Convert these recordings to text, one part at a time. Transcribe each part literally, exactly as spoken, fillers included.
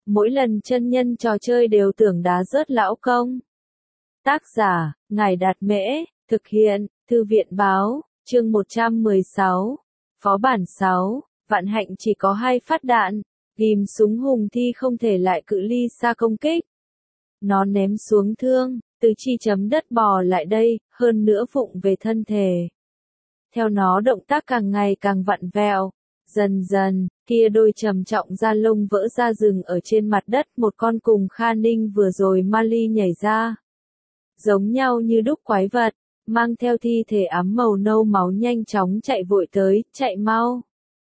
mỗi lần chân nhân trò chơi đều tưởng đá rớt lão công. Tác giả, Ngài Đạt Mễ, thực hiện, Thư viện Báo, chương một trăm mười sáu, Phó bản sáu, vạn hạnh chỉ có hai phát đạn, ghim súng hùng thi không thể lại cự ly xa công kích. Nó ném xuống thương, từ chi chấm đất bò lại đây, hơn nữa vụng về thân thể. Theo nó động tác càng ngày càng vặn vẹo, dần dần, kia đôi trầm trọng da lông vỡ ra rừng ở trên mặt đất, một con cùng Kha Ninh vừa rồi Mali nhảy ra. Giống nhau như đúc quái vật, mang theo thi thể ám màu nâu máu nhanh chóng chạy vội tới, chạy mau.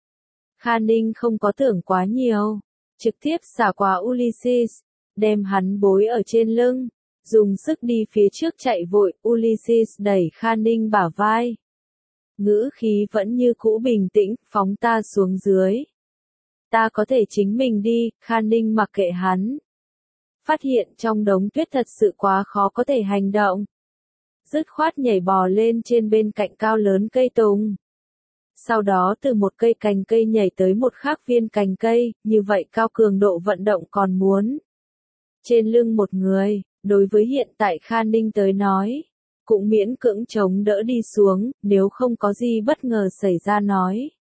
Kha Ninh không có tưởng quá nhiều, trực tiếp xả qua Ulysses, đem hắn bối ở trên lưng, dùng sức đi phía trước chạy vội. Ulysses đẩy Kha Ninh bả vai. Ngữ khí vẫn như cũ bình tĩnh, phóng ta xuống dưới. Ta có thể chính mình đi. Kha Ninh mặc kệ hắn. Phát hiện trong đống tuyết thật sự quá khó có thể hành động. Dứt khoát nhảy bò lên trên bên cạnh cao lớn cây tùng. Sau đó từ một cây cành cây nhảy tới một khác viên cành cây, như vậy cao cường độ vận động còn muốn. Trên lưng một người, đối với hiện tại Kha Ninh tới nói, cũng miễn cưỡng chống đỡ đi xuống, nếu không có gì bất ngờ xảy ra nói.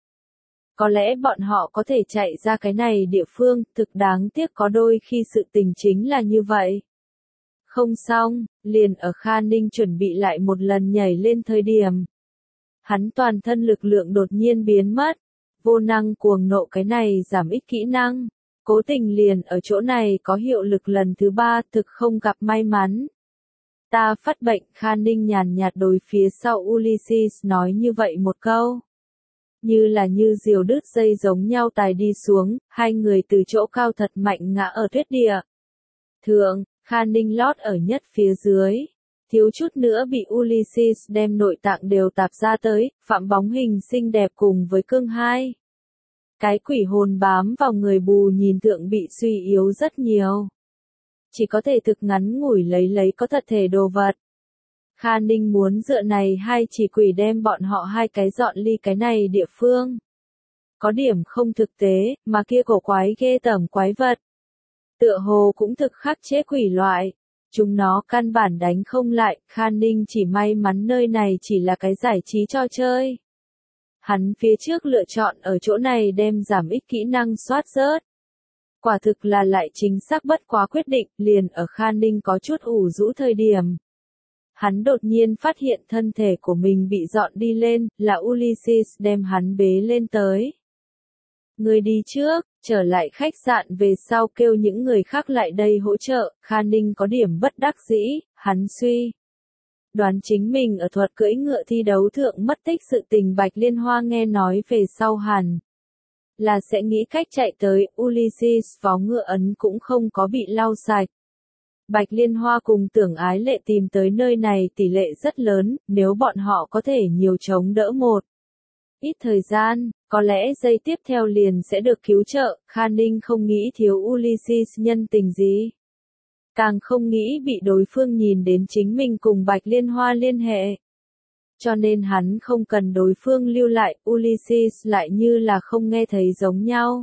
Có lẽ bọn họ có thể chạy ra cái này địa phương, thực đáng tiếc có đôi khi sự tình chính là như vậy. Không xong, liền ở Kha Ninh chuẩn bị lại một lần nhảy lên thời điểm. Hắn toàn thân lực lượng đột nhiên biến mất, vô năng cuồng nộ cái này giảm ít kỹ năng, cố tình liền ở chỗ này có hiệu lực lần thứ ba, thực không gặp may mắn. Ta phát bệnh. Kha Ninh nhàn nhạt đối phía sau Ulysses nói như vậy một câu. Như là như diều đứt dây giống nhau tài đi xuống, hai người từ chỗ cao thật mạnh ngã ở tuyết địa. Thượng, Kha Ninh lót ở nhất phía dưới. Thiếu chút nữa bị Ulysses đem nội tạng đều tạp ra tới, Phạm bóng hình xinh đẹp cùng với cương hai. Cái quỷ hồn bám vào người bù nhìn tượng bị suy yếu rất nhiều. Chỉ có thể thực ngắn ngủi lấy lấy có thật thể đồ vật. Kha Ninh muốn dựa này hai chỉ quỷ đem bọn họ hai cái dọn ly cái này địa phương. Có điểm không thực tế, mà kia cổ quái ghê tởm quái vật. Tựa hồ cũng thực khắc chế quỷ loại. Chúng nó căn bản đánh không lại. Kha Ninh chỉ may mắn nơi này chỉ là cái giải trí trò chơi. Hắn phía trước lựa chọn ở chỗ này đem giảm ít kỹ năng soát rớt. Quả thực là lại chính xác bất quá quyết định, liền ở Kha Ninh có chút ủ rũ thời điểm. Hắn đột nhiên phát hiện thân thể của mình bị dọn đi lên, là Ulysses đem hắn bế lên tới. Người đi trước, trở lại khách sạn về sau kêu những người khác lại đây hỗ trợ. Kha Ninh có điểm bất đắc dĩ, hắn suy. Đoán chính mình ở thuật cưỡi ngựa thi đấu thượng mất tích sự tình Bạch Liên Hoa nghe nói về sau hẳn là sẽ nghĩ cách chạy tới. Ulysses vó ngựa ấn cũng không có bị lau sạch. Bạch Liên Hoa cùng Tưởng Ái Lệ tìm tới nơi này tỷ lệ rất lớn, nếu bọn họ có thể nhiều chống đỡ một ít thời gian, có lẽ giây tiếp theo liền sẽ được cứu trợ. Kha Ninh không nghĩ thiếu Ulysses nhân tình gì. Càng không nghĩ bị đối phương nhìn đến chính mình cùng Bạch Liên Hoa liên hệ. Cho nên hắn không cần đối phương lưu lại. Ulysses lại như là không nghe thấy giống nhau.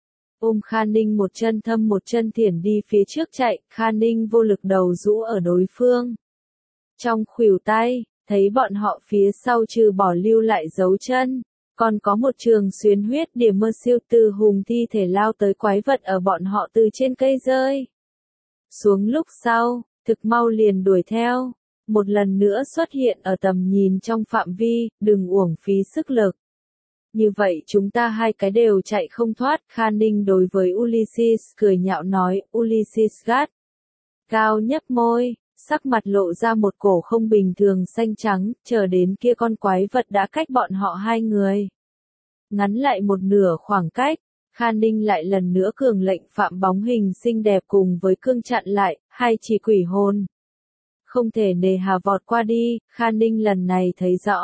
Ôm Kha Ninh một chân thâm một chân thiển đi phía trước chạy. Kha Ninh vô lực đầu rũ ở đối phương. Trong khuỷu tay, thấy bọn họ phía sau trừ bỏ lưu lại dấu chân, còn có một trường xuyến huyết điểm mơ siêu từ hùng thi thể lao tới quái vật ở bọn họ từ trên cây rơi xuống lúc sau, thực mau liền đuổi theo, một lần nữa xuất hiện ở tầm nhìn trong phạm vi, đừng uổng phí sức lực. Như vậy chúng ta hai cái đều chạy không thoát. Kha Ninh đối với Ulysses cười nhạo nói. Ulysses gắt cao nhấp môi, sắc mặt lộ ra một cổ không bình thường xanh trắng, chờ đến kia con quái vật đã cách bọn họ hai người ngắn lại một nửa khoảng cách. Kha Ninh lại lần nữa cường lệnh Phạm bóng hình xinh đẹp cùng với cương chặn lại, hai chỉ quỷ hồn không thể nề hà vọt qua đi. Kha Ninh lần này thấy rõ,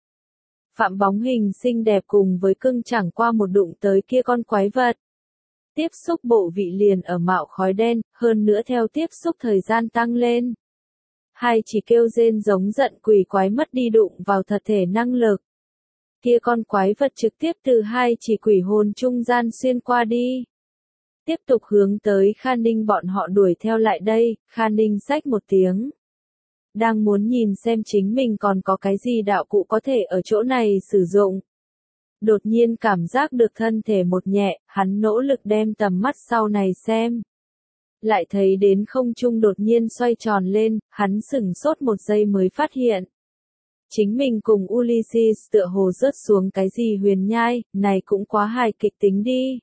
Phạm bóng hình xinh đẹp cùng với cương chẳng qua một đụng tới kia con quái vật. Tiếp xúc bộ vị liền ở mạo khói đen, hơn nữa theo tiếp xúc thời gian tăng lên. Hai chỉ kêu rên giống giận quỷ quái mất đi đụng vào thật thể năng lực. Kia con quái vật trực tiếp từ hai chỉ quỷ hồn trung gian xuyên qua đi. tiếp tục hướng tới Kha Ninh bọn họ đuổi theo lại đây. Kha Ninh xách một tiếng. Đang muốn nhìn xem chính mình còn có cái gì đạo cụ có thể ở chỗ này sử dụng. Đột nhiên cảm giác được thân thể một nhẹ, hắn nỗ lực đem tầm mắt sau này xem. Lại thấy đến không trung đột nhiên xoay tròn lên, hắn sửng sốt một giây mới phát hiện. Chính mình cùng Ulysses tựa hồ rớt xuống cái gì huyền nhai, này cũng quá hài kịch tính đi.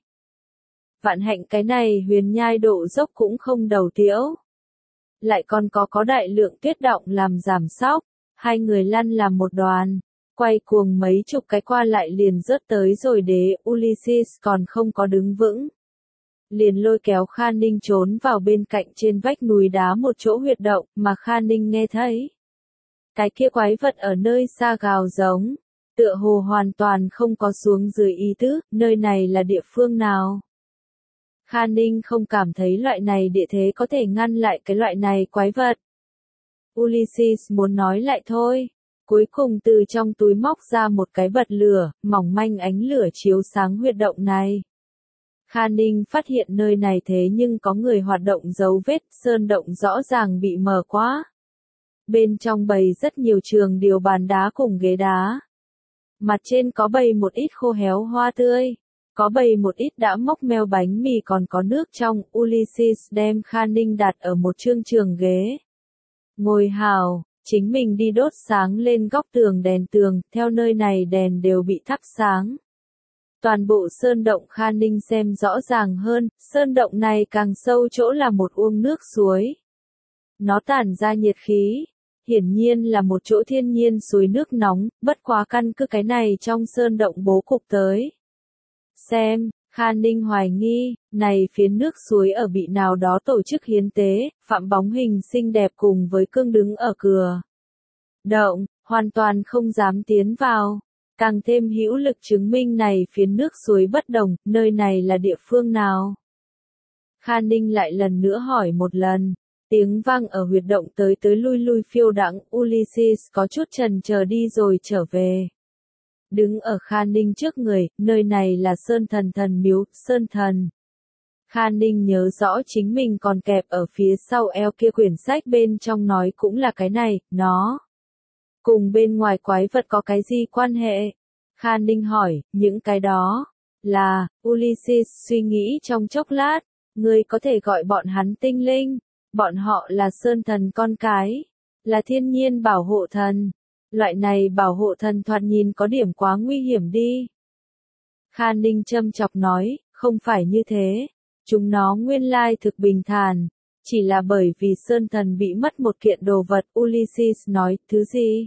Vạn hạnh cái này huyền nhai độ dốc cũng không đầu tiễu. Lại còn có có đại lượng tuyết động làm giảm sóc, hai người lăn làm một đoàn, quay cuồng mấy chục cái qua lại liền rớt tới rồi đế, Ulysses còn không có đứng vững. Liền lôi kéo Kha Ninh trốn vào bên cạnh trên vách núi đá một chỗ huyệt động mà Kha Ninh nghe thấy. Cái kia quái vật ở nơi xa gào giống, tựa hồ hoàn toàn không có xuống dưới ý tứ, nơi này là địa phương nào. Kha Ninh không cảm thấy loại này địa thế có thể ngăn lại cái loại này quái vật. Ulysses muốn nói lại thôi, cuối cùng từ trong túi móc ra một cái bật lửa, mỏng manh ánh lửa chiếu sáng huyệt động này. Kha Ninh phát hiện nơi này thế nhưng có người hoạt động dấu vết, sơn động rõ ràng bị mờ quá. Bên trong bày rất nhiều trường điều bàn đá cùng ghế đá. Mặt trên có bày một ít khô héo hoa tươi, có bày một ít đã mốc meo bánh mì còn có nước trong. Ulysses đem Kha Ninh đặt ở một chương trường ghế. Ngồi hào, chính mình đi đốt sáng lên góc tường đèn tường, theo nơi này đèn đều bị thắp sáng. Toàn bộ sơn động Kha Ninh xem rõ ràng hơn, sơn động này càng sâu chỗ là một uông nước suối. Nó tản ra nhiệt khí, hiển nhiên là một chỗ thiên nhiên suối nước nóng, bất quá căn cứ cái này trong sơn động bố cục tới. Xem, Kha Ninh hoài nghi, này phiến nước suối ở bị nào đó tổ chức hiến tế, phạm bóng hình xinh đẹp cùng với cương đứng ở cửa động, hoàn toàn không dám tiến vào. Càng thêm hữu lực chứng minh này phiến nước suối bất đồng, nơi này là địa phương nào. Kha Ninh lại lần nữa hỏi một lần, tiếng vang ở huyệt động tới tới lui lui phiêu đãng. Ulysses có chút chần chờ đi rồi trở về. Đứng ở Kha Ninh trước người, nơi này là Sơn Thần Thần Miếu, Sơn Thần. Kha Ninh nhớ rõ chính mình còn kẹp ở phía sau eo kia quyển sách bên trong nói cũng là cái này, nó. Cùng bên ngoài quái vật có cái gì quan hệ? Kha Ninh hỏi, những cái đó, là, Ulysses suy nghĩ trong chốc lát, ngươi có thể gọi bọn hắn tinh linh, bọn họ là Sơn Thần con cái, là thiên nhiên bảo hộ thần. Loại này bảo hộ thần thoạt nhìn có điểm quá nguy hiểm đi. Kha Ninh châm chọc nói, không phải như thế, chúng nó nguyên lai thực bình thản, chỉ là bởi vì Sơn Thần bị mất một kiện đồ vật. Ulysses nói, thứ gì?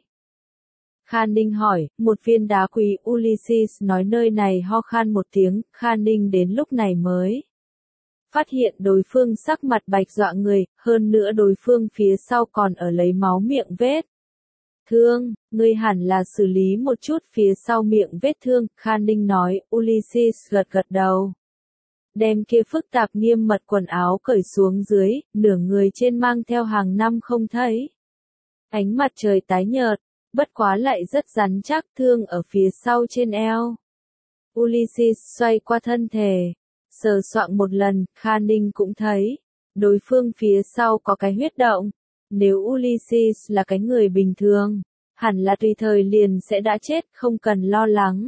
Kha Ninh hỏi, một viên đá quý. Ulysses nói nơi này ho khan một tiếng, Kha Ninh đến lúc này mới phát hiện đối phương sắc mặt bạch dọa người, hơn nữa đối phương phía sau còn ở lấy máu miệng vết thương, ngươi hẳn là xử lý một chút phía sau miệng vết thương. Kha Ninh nói. Ulysses gật gật đầu. Đem kia phức tạp nghiêm mật quần áo cởi xuống dưới, nửa người trên mang theo hàng năm không thấy. Ánh mặt trời tái nhợt, bất quá lại rất rắn chắc, thương ở phía sau trên eo. Ulysses xoay qua thân thể, sờ soạng một lần, Kha Ninh cũng thấy, đối phương phía sau có cái huyết động. Nếu Ulysses là cái người bình thường, hẳn là tùy thời liền sẽ đã chết, không cần lo lắng.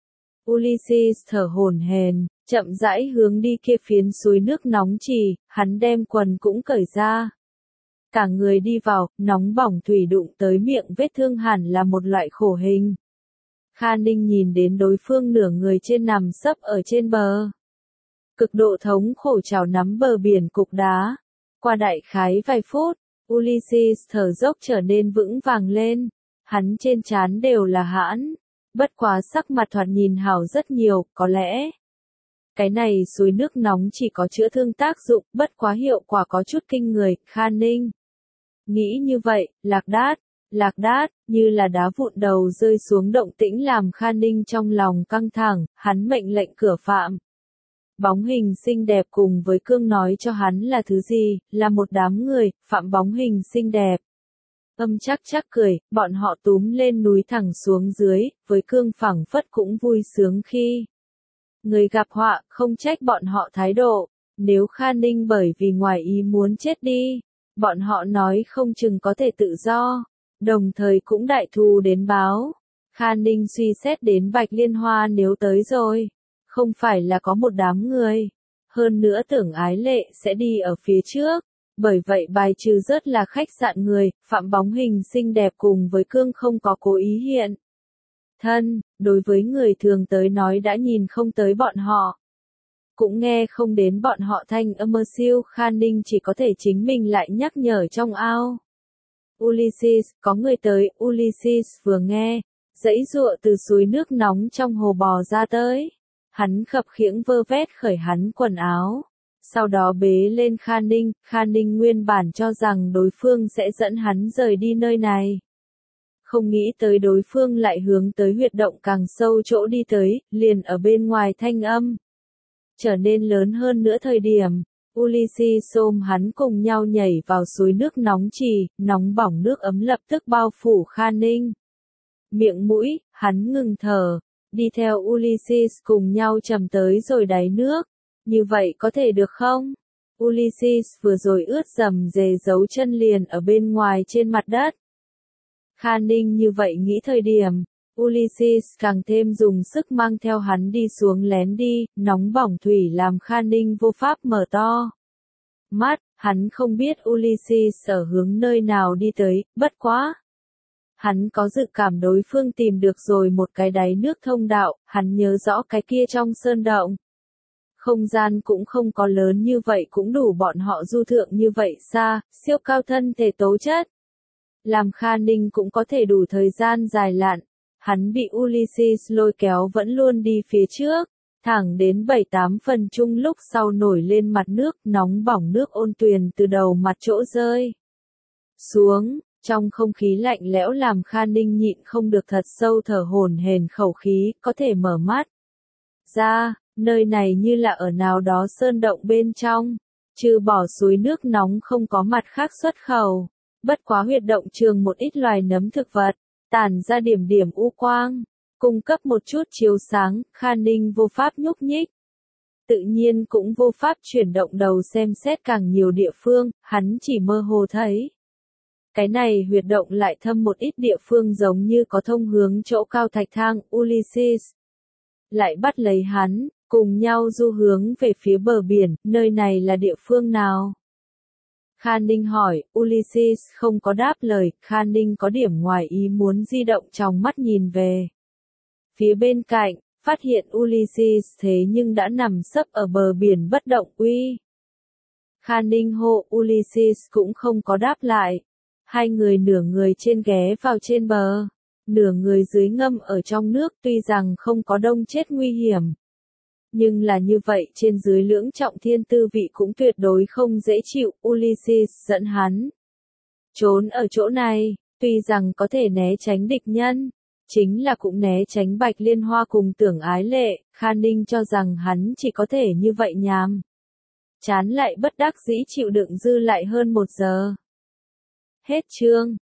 Ulysses thở hổn hển, chậm rãi hướng đi kia phiến suối nước nóng chỉ, hắn đem quần cũng cởi ra. Cả người đi vào, nóng bỏng thủy đụng tới miệng vết thương hẳn là một loại khổ hình. Kha Ninh nhìn đến đối phương nửa người trên nằm sấp ở trên bờ. Cực độ thống khổ trào nắm bờ biển cục đá. Qua đại khái vài phút, Ulysses thở dốc trở nên vững vàng lên. Hắn trên trán đều là hãn. Bất quá sắc mặt thoạt nhìn hảo rất nhiều, có lẽ. Cái này suối nước nóng chỉ có chữa thương tác dụng, bất quá hiệu quả có chút kinh người. Kha Ninh nghĩ như vậy, lạc đát, lạc đát, như là đá vụn đầu rơi xuống động tĩnh làm Kha Ninh trong lòng căng thẳng, hắn mệnh lệnh cửa phạm. Bóng hình xinh đẹp cùng với cương nói cho hắn là thứ gì, là một đám người, phạm bóng hình xinh đẹp. Âm chắc chắc cười, bọn họ túm lên núi thẳng xuống dưới, với cương phẳng phất cũng vui sướng khi người gặp họa, không trách bọn họ thái độ. Nếu Kha Ninh bởi vì ngoài ý muốn chết đi, bọn họ nói không chừng có thể tự do, đồng thời cũng đại thù đến báo. Kha Ninh suy xét đến Bạch Liên Hoa nếu tới rồi, không phải là có một đám người, hơn nữa tưởng Ái Lệ sẽ đi ở phía trước, bởi vậy bài trừ rất là khách sạn người, Phạm bóng hình xinh đẹp cùng với Cương không có cố ý hiện thân, đối với người thường tới nói đã nhìn không tới bọn họ, cũng nghe không đến bọn họ thanh âm mơ siêu. Kha Ninh chỉ có thể chính mình lại nhắc nhở trong ao. Ulysses, có người tới. Ulysses vừa nghe, giãy giụa từ suối nước nóng trong hồ bò ra tới. Hắn khập khiễng vơ vét khởi hắn quần áo, sau đó bế lên Kha Ninh. Kha Ninh nguyên bản cho rằng đối phương sẽ dẫn hắn rời đi nơi này, không nghĩ tới đối phương lại hướng tới huyệt động càng sâu chỗ đi tới, liền ở bên ngoài thanh âm trở nên lớn hơn nữa thời điểm, Ulysses ôm hắn cùng nhau nhảy vào suối nước nóng trì, nóng bỏng nước ấm lập tức bao phủ Kha Ninh. Miệng mũi, hắn ngừng thở, đi theo Ulysses cùng nhau chầm tới rồi đáy nước. Như vậy có thể được không? Ulysses vừa rồi ướt dầm dề dấu chân liền ở bên ngoài trên mặt đất. Kha Ninh như vậy nghĩ thời điểm, Ulysses càng thêm dùng sức mang theo hắn đi xuống lén đi, nóng bỏng thủy làm Kha Ninh vô pháp mở to mắt, hắn không biết Ulysses ở hướng nơi nào đi tới, bất quá. Hắn có dự cảm đối phương tìm được rồi một cái đáy nước thông đạo, hắn nhớ rõ cái kia trong sơn động. Không gian cũng không có lớn như vậy cũng đủ bọn họ du thượng như vậy xa, siêu cao thân thể tố chất. Làm Kha Ninh cũng có thể đủ thời gian dài lặn. Hắn bị Ulysses lôi kéo vẫn luôn đi phía trước, thẳng đến bảy tám phần chung lúc sau nổi lên mặt nước, nóng bỏng nước ôn tuyền từ đầu mặt chỗ rơi xuống, trong không khí lạnh lẽo làm Kha Ninh nhịn không được thật sâu thở hổn hển khẩu khí, có thể mở mắt ra, nơi này như là ở nào đó sơn động bên trong, trừ bỏ suối nước nóng không có mặt khác xuất khẩu, bất quá huyệt động trường một ít loài nấm thực vật, tản ra điểm điểm u quang, cung cấp một chút chiếu sáng. Kha Ninh vô pháp nhúc nhích, tự nhiên cũng vô pháp chuyển động đầu xem xét càng nhiều địa phương, hắn chỉ mơ hồ thấy. Cái này huyệt động lại thâm một ít địa phương giống như có thông hướng chỗ cao thạch thang. Ulysses lại bắt lấy hắn, cùng nhau du hướng về phía bờ biển, nơi này là địa phương nào? Kha Ninh hỏi, Ulysses không có đáp lời, Kha Ninh có điểm ngoài ý muốn di động trong mắt nhìn về phía bên cạnh, phát hiện Ulysses thế nhưng đã nằm sấp ở bờ biển bất động. Uy! Kha Ninh hô, Ulysses cũng không có đáp lại. Hai người nửa người trên ghé vào trên bờ, nửa người dưới ngâm ở trong nước, tuy rằng không có đông chết nguy hiểm. Nhưng là như vậy trên dưới lưỡng trọng thiên tư vị cũng tuyệt đối không dễ chịu. Ulysses dẫn hắn trốn ở chỗ này, tuy rằng có thể né tránh địch nhân, chính là cũng né tránh Bạch Liên Hoa cùng Tưởng Ái Lệ. Kha Ninh cho rằng hắn chỉ có thể như vậy nhàm chán lại bất đắc dĩ chịu đựng dư lại hơn một giờ. Hết chương.